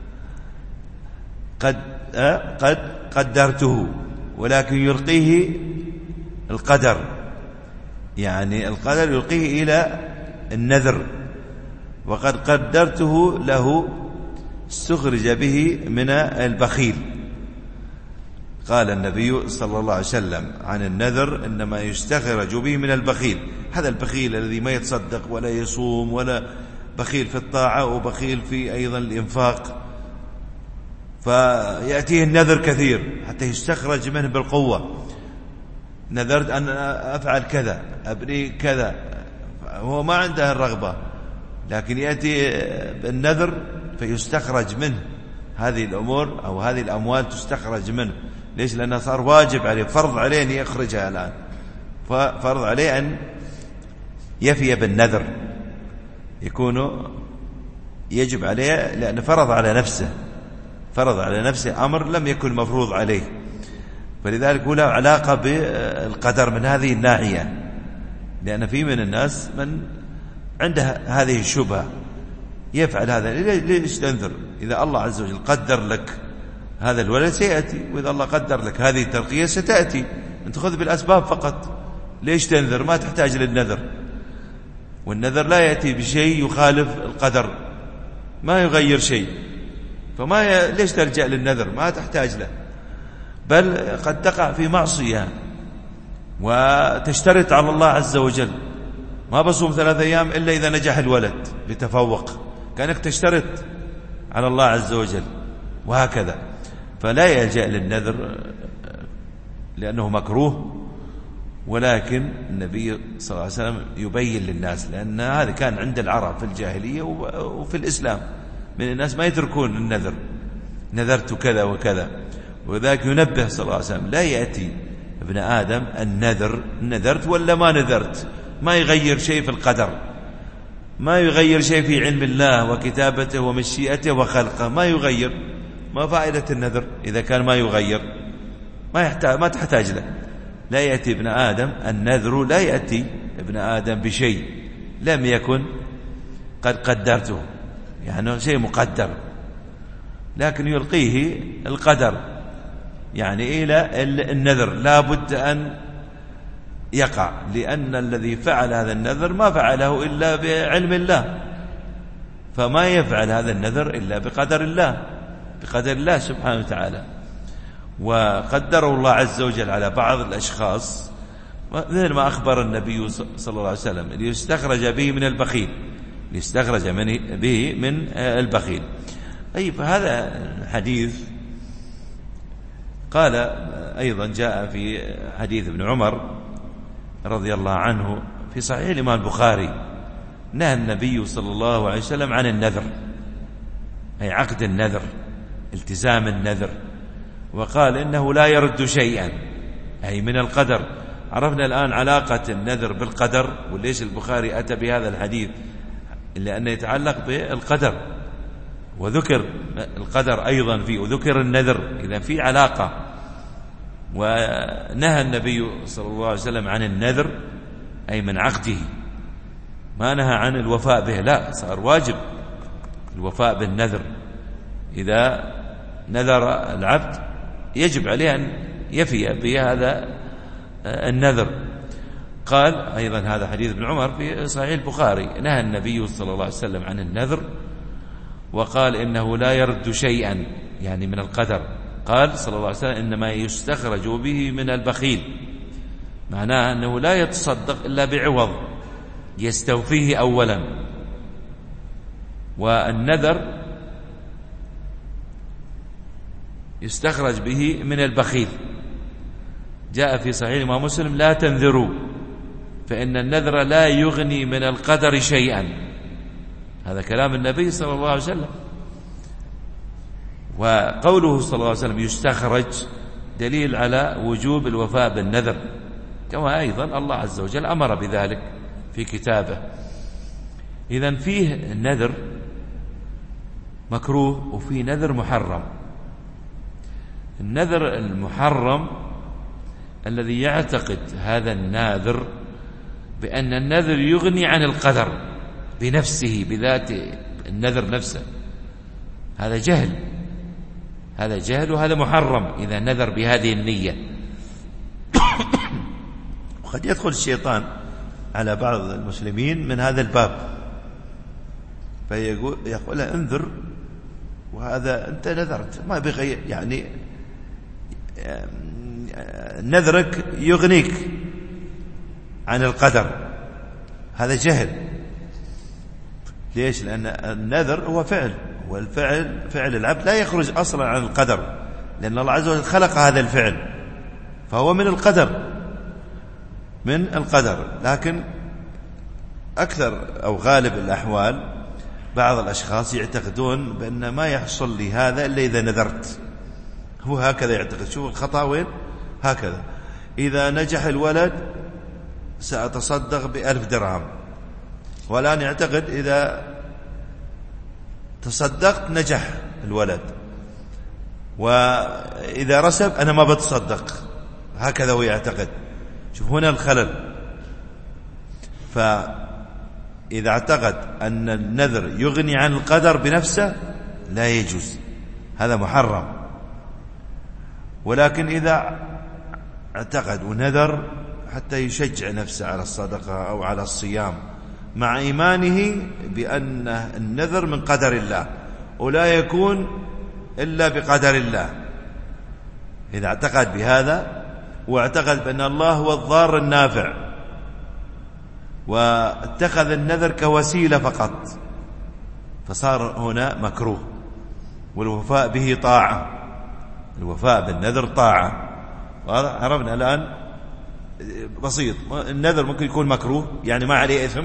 قد أه قد قدرته، ولكن يلقيه القدر، يعني القدر يلقيه إلى النذر، وقد قدرته له استخرج به من البخيل. قال النبي صلى الله عليه وسلم عن النذر: إنما يستخرج به من البخيل. هذا البخيل الذي ما يتصدق ولا يصوم، ولا بخيل في الطاعة وبخيل في أيضا الإنفاق، فيأتيه النذر كثير حتى يستخرج منه بالقوة. نذرت أن أفعل كذا، أبني كذا، هو ما عنده الرغبة، لكن يأتي النذر فيستخرج منه هذه الأمور أو هذه الأموال تستخرج منه. ليش؟ لأنه صار واجب عليه، فرض عليه أن يخرجها الآن، فرض عليه أن يفي بالنذر، يكون يجب عليه لأنه فرض على نفسه، فرض على نفسه أمر لم يكن مفروض عليه. فلذلك هو له علاقة بالقدر من هذه الناحية، لأن في من الناس من عنده هذه الشبهة، يفعل هذا. ليش تنذر؟ إذا الله عز وجل قدر لك هذا الولد سيأتي، وإذا الله قدر لك هذه الترقية ستأتي، أنت خذ بالأسباب فقط. ليش تنذر؟ ما تحتاج للنذر، والنذر لا يأتي بشيء يخالف القدر، ما يغير شيء، فما ي... ليش تلجأ للنذر؟ ما تحتاج له، بل قد تقع في معصية وتشترط على الله عز وجل. ما بصوم ثلاثة أيام إلا إذا نجح الولد بتفوق، كأنك تشترط على الله عز وجل، وهكذا. فلا يلجأ للنذر لأنه مكروه، ولكن النبي صلى الله عليه وسلم يبين للناس، لأن هذا كان عند العرب في الجاهلية وفي الإسلام، من الناس ما يتركون النذر، نذرت كذا وكذا. وذلك ينبه صلى الله عليه وسلم: لا يأتي ابن آدم النذر، نذرت ولا ما نذرت، ما يغير شيء في القدر، ما يغير شيء في علم الله وكتابته ومشيئته وخلقه، ما يغير. ما فائدة النذر إذا كان ما يغير؟ ما يحتاج، ما تحتاج له. لا يأتي ابن آدم النذر، لا يأتي ابن آدم بشيء لم يكن قد قدرته، يعني شيء مقدر، لكن يلقيه القدر يعني إلى النذر، لا بد أن يقع، لأن الذي فعل هذا النذر ما فعله إلا بعلم الله، فما يفعل هذا النذر إلا بقدر الله، بقدر الله سبحانه وتعالى. وقدره الله عز وجل على بعض الأشخاص، مثل ما أخبر النبي صلى الله عليه وسلم: ليستخرج به من البخيل، ليستخرج به من البخيل. أي فهذا الحديث قال أيضا جاء في حديث ابن عمر رضي الله عنه في صحيح الإمام البخاري: نهى النبي صلى الله عليه وسلم عن النذر، أي عقد النذر، التزام النذر، وقال إنه لا يرد شيئا، أي من القدر. عرفنا الآن علاقة النذر بالقدر، وليش البخاري أتى بهذا الحديث؟ لأنه يتعلق بالقدر، وذكر القدر أيضا فيه، وذكر النذر، إذا في علاقة. ونهى النبي صلى الله عليه وسلم عن النذر أي من عقده، ما نهى عن الوفاء به، لا، صار واجب الوفاء بالنذر. إذا نذر العبد يجب عليه أن يفي بهذا النذر. قال أيضا هذا حديث ابن عمر في صحيح البخاري: نهى النبي صلى الله عليه وسلم عن النذر، وقال إنه لا يرد شيئا، يعني من القدر. قال صلى الله عليه وسلم: إنما يستخرج به من البخيل، معناه أنه لا يتصدق إلا بعوض، يستوفيه أولا. والنذر يستخرج به من البخيل. جاء في صحيح الإمام مسلم: لا تنذروا فإن النذر لا يغني من القدر شيئا. هذا كلام النبي صلى الله عليه وسلم. وقوله صلى الله عليه وسلم يستخرج دليل على وجوب الوفاء بالنذر، كما أيضا الله عز وجل أمر بذلك في كتابه. إذن فيه نذر مكروه وفيه نذر محرم. النذر المحرم الذي يعتقد هذا الناذر بأن النذر يغني عن القدر بنفسه بذات النذر نفسه، هذا جهل، هذا جهل وهذا محرم إذا نذر بهذه النية. وقد يدخل الشيطان على بعض المسلمين من هذا الباب، فيقول يقول انذر وهذا أنت نذرت ما بغير، يعني نذرك يغنيك عن القدر، هذا جهل. ليش؟ لأن النذر هو فعل، والفعل فعل العبد لا يخرج أصلا عن القدر، لأن الله عز وجل خلق هذا الفعل فهو من القدر، من القدر. لكن أكثر أو غالب الأحوال بعض الأشخاص يعتقدون بأن ما يحصل لي هذا إلا إذا نذرت، هو هكذا يعتقد. شوف الخطأ وين؟ هكذا: إذا نجح الولد سأتصدق بألف درهم، والآن يعتقد إذا تصدقت نجح الولد، وإذا رسب أنا ما بتصدق، هكذا هو يعتقد. شوف هنا الخلل. فإذا اعتقد أن النذر يغني عن القدر بنفسه لا يجوز، هذا محرم. ولكن إذا اعتقد ونذر حتى يشجع نفسه على الصدقة أو على الصيام مع إيمانه بأن النذر من قدر الله ولا يكون إلا بقدر الله، إذا اعتقد بهذا واعتقد بأن الله هو الضار النافع واتخذ النذر كوسيلة فقط، فصار هنا مكروه. والوفاء به طاعة، الوفاء بالنذر طاعة. عرفنا الآن بسيط. النذر ممكن يكون مكروه يعني ما عليه إثم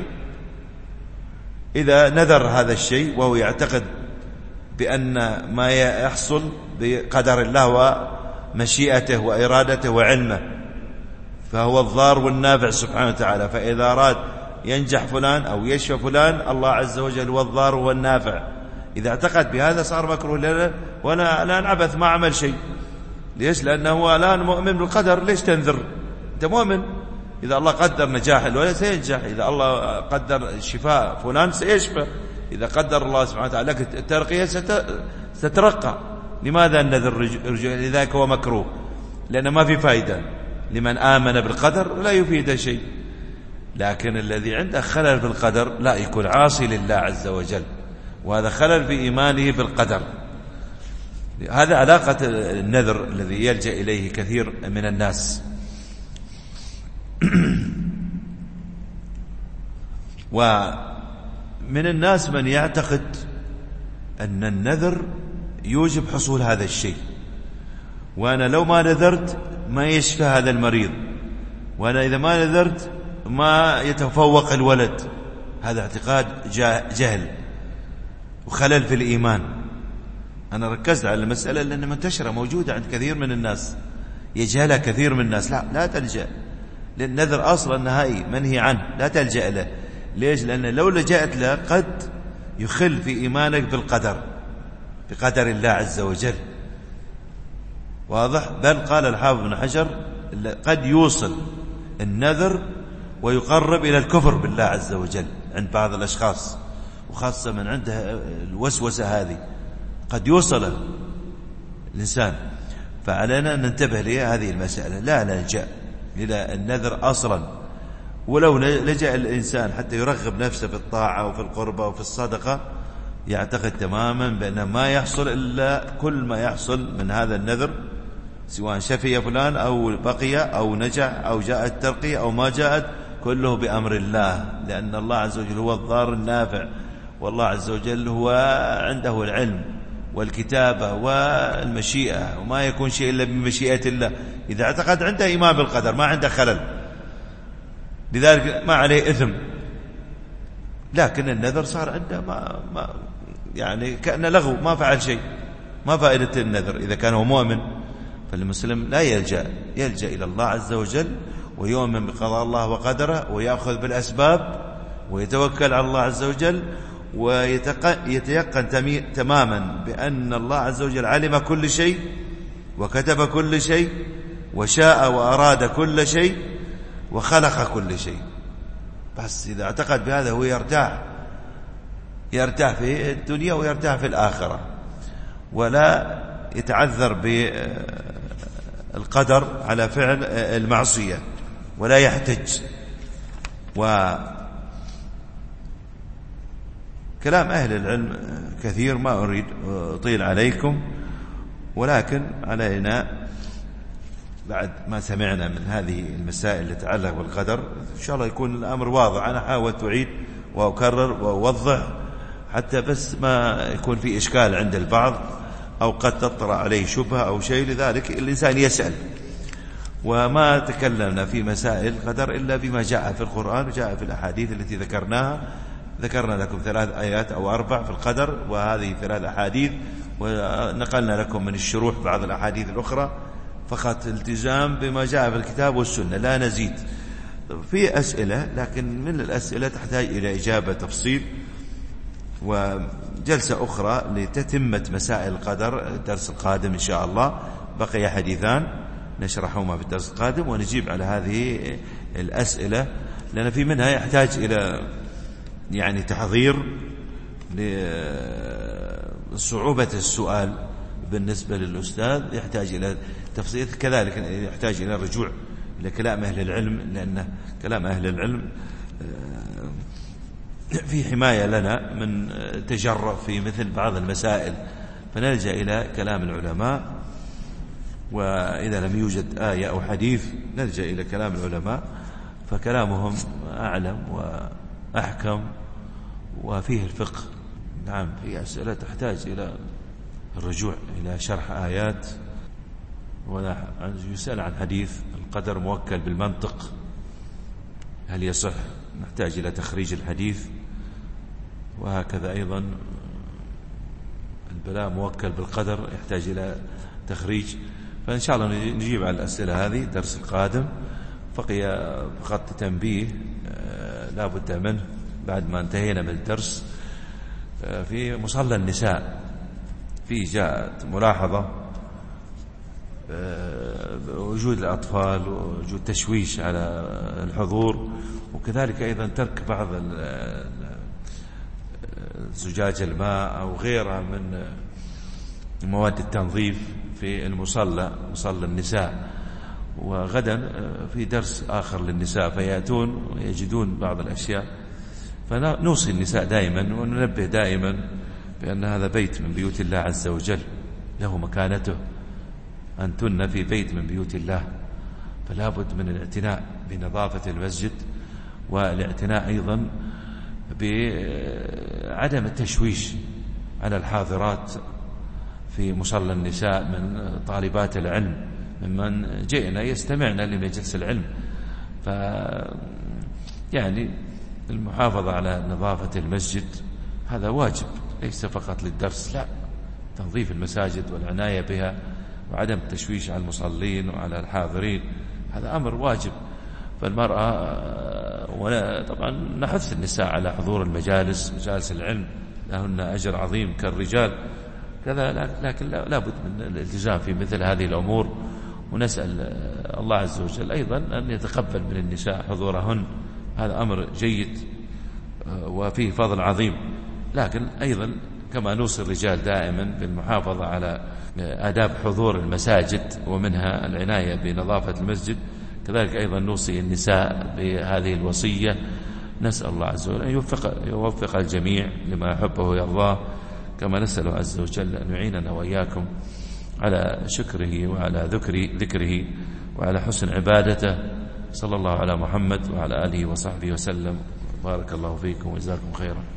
إذا نذر هذا الشيء وهو يعتقد بأن ما يحصل بقدر الله ومشيئته وإرادته وعلمه، فهو الضار والنافع سبحانه وتعالى. فإذا أراد ينجح فلان أو يشفى فلان الله عز وجل هو الضار والنافع. إذا اعتقد بهذا صار مكروه. لا وأنا الآن عبث ما عمل شيء. ليش؟ لأنه هو الآن مؤمن بالقدر. ليش تنذر؟ أنت مؤمن إذا الله قدر نجاح الولد سينجح، إذا الله قدر شفاء فلان سيشفى، إذا قدر الله سبحانه وتعالى لك الترقية ستترقى. لماذا النذر رجوع؟ لذلك هو مكروه، لأنه ما في فائدة لمن آمن بالقدر لا يفيد شيء. لكن الذي عنده خلل بالقدر لا يكون عاصي لله عز وجل، وهذا خلل في إيمانه بالقدر. هذا علاقة النذر الذي يلجأ إليه كثير من الناس. ومن الناس من يعتقد أن النذر يوجب حصول هذا الشيء، وأنا لو ما نذرت ما يشفى هذا المريض، وأنا إذا ما نذرت ما يتفوق الولد. هذا اعتقاد جهل وخلل في الإيمان. أنا ركزت على المسألة لأنها منتشرة موجودة عند كثير من الناس، يجهلها كثير من الناس. لا لا تلجأ للنذر أصلا نهائي، منهي عنه، لا تلجأ له. ليش؟ لأن لو لجأت له قد يخل في إيمانك بالقدر، بقدر الله عز وجل. واضح؟ بل قال الحافظ بن حجر قد يوصل النذر ويقرب إلى الكفر بالله عز وجل عند بعض الأشخاص، وخاصة من عنده الوسوسة هذه قد يوصل الإنسان. فعلينا أن ننتبه لهذه المسألة، لا نلجأ إلى النذر أصلا. ولو لجأ الإنسان حتى يرغب نفسه في الطاعة وفي القربة وفي الصدقة يعتقد تماما بأن ما يحصل إلا كل ما يحصل من هذا النذر، سواء شفي فلان أو بقي أو نجح أو جاءت ترقية أو ما جاءت، كله بأمر الله، لأن الله عز وجل هو الضار النافع، والله عز وجل هو عنده العلم والكتابة والمشيئة، وما يكون شيء إلا بمشيئة الله. إذا اعتقد عنده إيمان بالقدر ما عنده خلل، لذلك ما عليه إثم. لكن النذر صار عنده ما, ما يعني كأنه لغو، ما فعل شيء، ما فائدة النذر. إذا كان هو مؤمن فالمسلم لا يلجأ يلجأ إلى الله عز وجل ويؤمن بقضاء الله وقدره، ويأخذ بالأسباب ويتوكل على الله عز وجل، ويتيقن تماما بأن الله عز وجل علم كل شيء وكتب كل شيء وشاء وأراد كل شيء وخلق كل شيء. بس إذا اعتقد بهذا هو يرتاح يرتاح في الدنيا ويرتاح في الآخرة، ولا يتعذر بالقدر على فعل المعصية ولا يحتج. وكلام أهل العلم كثير، ما أريد أطيل عليكم، ولكن علينا بعد ما سمعنا من هذه المسائل اللي تتعلق بالقدر إن شاء الله يكون الأمر واضح. أنا حاولت أعيد وأكرر وأوضح حتى بس ما يكون في إشكال عند البعض، أو قد تطرأ عليه شبهة أو شيء، لذلك الإنسان يسأل. وما تكلمنا في مسائل القدر إلا بما جاء في القرآن وجاء في الأحاديث التي ذكرناها. ذكرنا لكم ثلاث آيات أو أربع في القدر، وهذه ثلاث أحاديث، ونقلنا لكم من الشروح بعض الأحاديث الأخرى. فقط التزام بما جاء في الكتاب والسنة، لا نزيد. في أسئلة، لكن من الأسئلة تحتاج إلى إجابة تفصيل وجلسة أخرى لتتمة مسائل القدر. الدرس القادم إن شاء الله بقي حديثان نشرحهما في الدرس القادم، ونجيب على هذه الأسئلة، لأن في منها يحتاج إلى يعني تحضير لصعوبة السؤال بالنسبة للأستاذ، يحتاج إلى تفصيل، كذلك يحتاج إلى الرجوع إلى كلام أهل العلم، لأن كلام أهل العلم في حماية لنا من تجرؤ في مثل بعض المسائل، فنلجأ إلى كلام العلماء. وإذا لم يوجد آية أو حديث نلجأ إلى كلام العلماء، فكلامهم أعلم وأحكم وفيه الفقه. نعم، في أسئلة تحتاج إلى الرجوع إلى شرح آيات، ولا يسأل عن حديث القدر موكل بالمنطق، هل يصح؟ نحتاج إلى تخريج الحديث. وهكذا أيضا البلاء موكل بالقدر، يحتاج إلى تخريج. فإن شاء الله نجيب على الأسئلة هذه الدرس القادم. بقي فقط تنبيه لا بد منه بعد ما انتهينا من الدرس. في مصلى النساء في جاءت ملاحظة وجود الأطفال ووجود تشويش على الحضور، وكذلك أيضا ترك بعض زجاج الماء أو غيرها من مواد التنظيف في المصلى، مصلى النساء. وغدا في درس آخر للنساء فيأتون ويجدون بعض الأشياء. فنوصي النساء دائما وننبه دائما بأن هذا بيت من بيوت الله عز وجل، له مكانته، أنتن في بيت من بيوت الله، فلا بد من الاعتناء بنظافة المسجد، والاعتناء أيضا بعدم التشويش على الحاضرات في مصلى النساء من طالبات العلم، ممن جئنا يستمعنا لمجلس العلم. ف يعني المحافظة على نظافة المسجد هذا واجب، ليس فقط للدرس، لا، تنظيف المساجد والعناية بها وعدم التشويش على المصلين وعلى الحاضرين، هذا أمر واجب. فالمرأة، ولا طبعا نحث النساء على حضور المجالس، مجالس العلم لهن أجر عظيم كالرجال كذا، لكن لا بد من الالتزام في مثل هذه الأمور. ونسأل الله عز وجل أيضا أن يتقبل من النساء حضورهن، هذا أمر جيد وفيه فضل عظيم. لكن أيضا كما نوصي الرجال دائما بالمحافظة على آداب حضور المساجد ومنها العناية بنظافة المسجد، كذلك أيضا نوصي النساء بهذه الوصية. نسأل الله عز وجل أن يوفق, يوفق الجميع لما يحبه ويرضاه، كما نسأل عز وجل أن يعيننا وإياكم على شكره وعلى ذكر ذكره وعلى حسن عبادته، صلى الله على محمد وعلى آله وصحبه وسلم. بارك الله فيكم وجزاكم خيرا.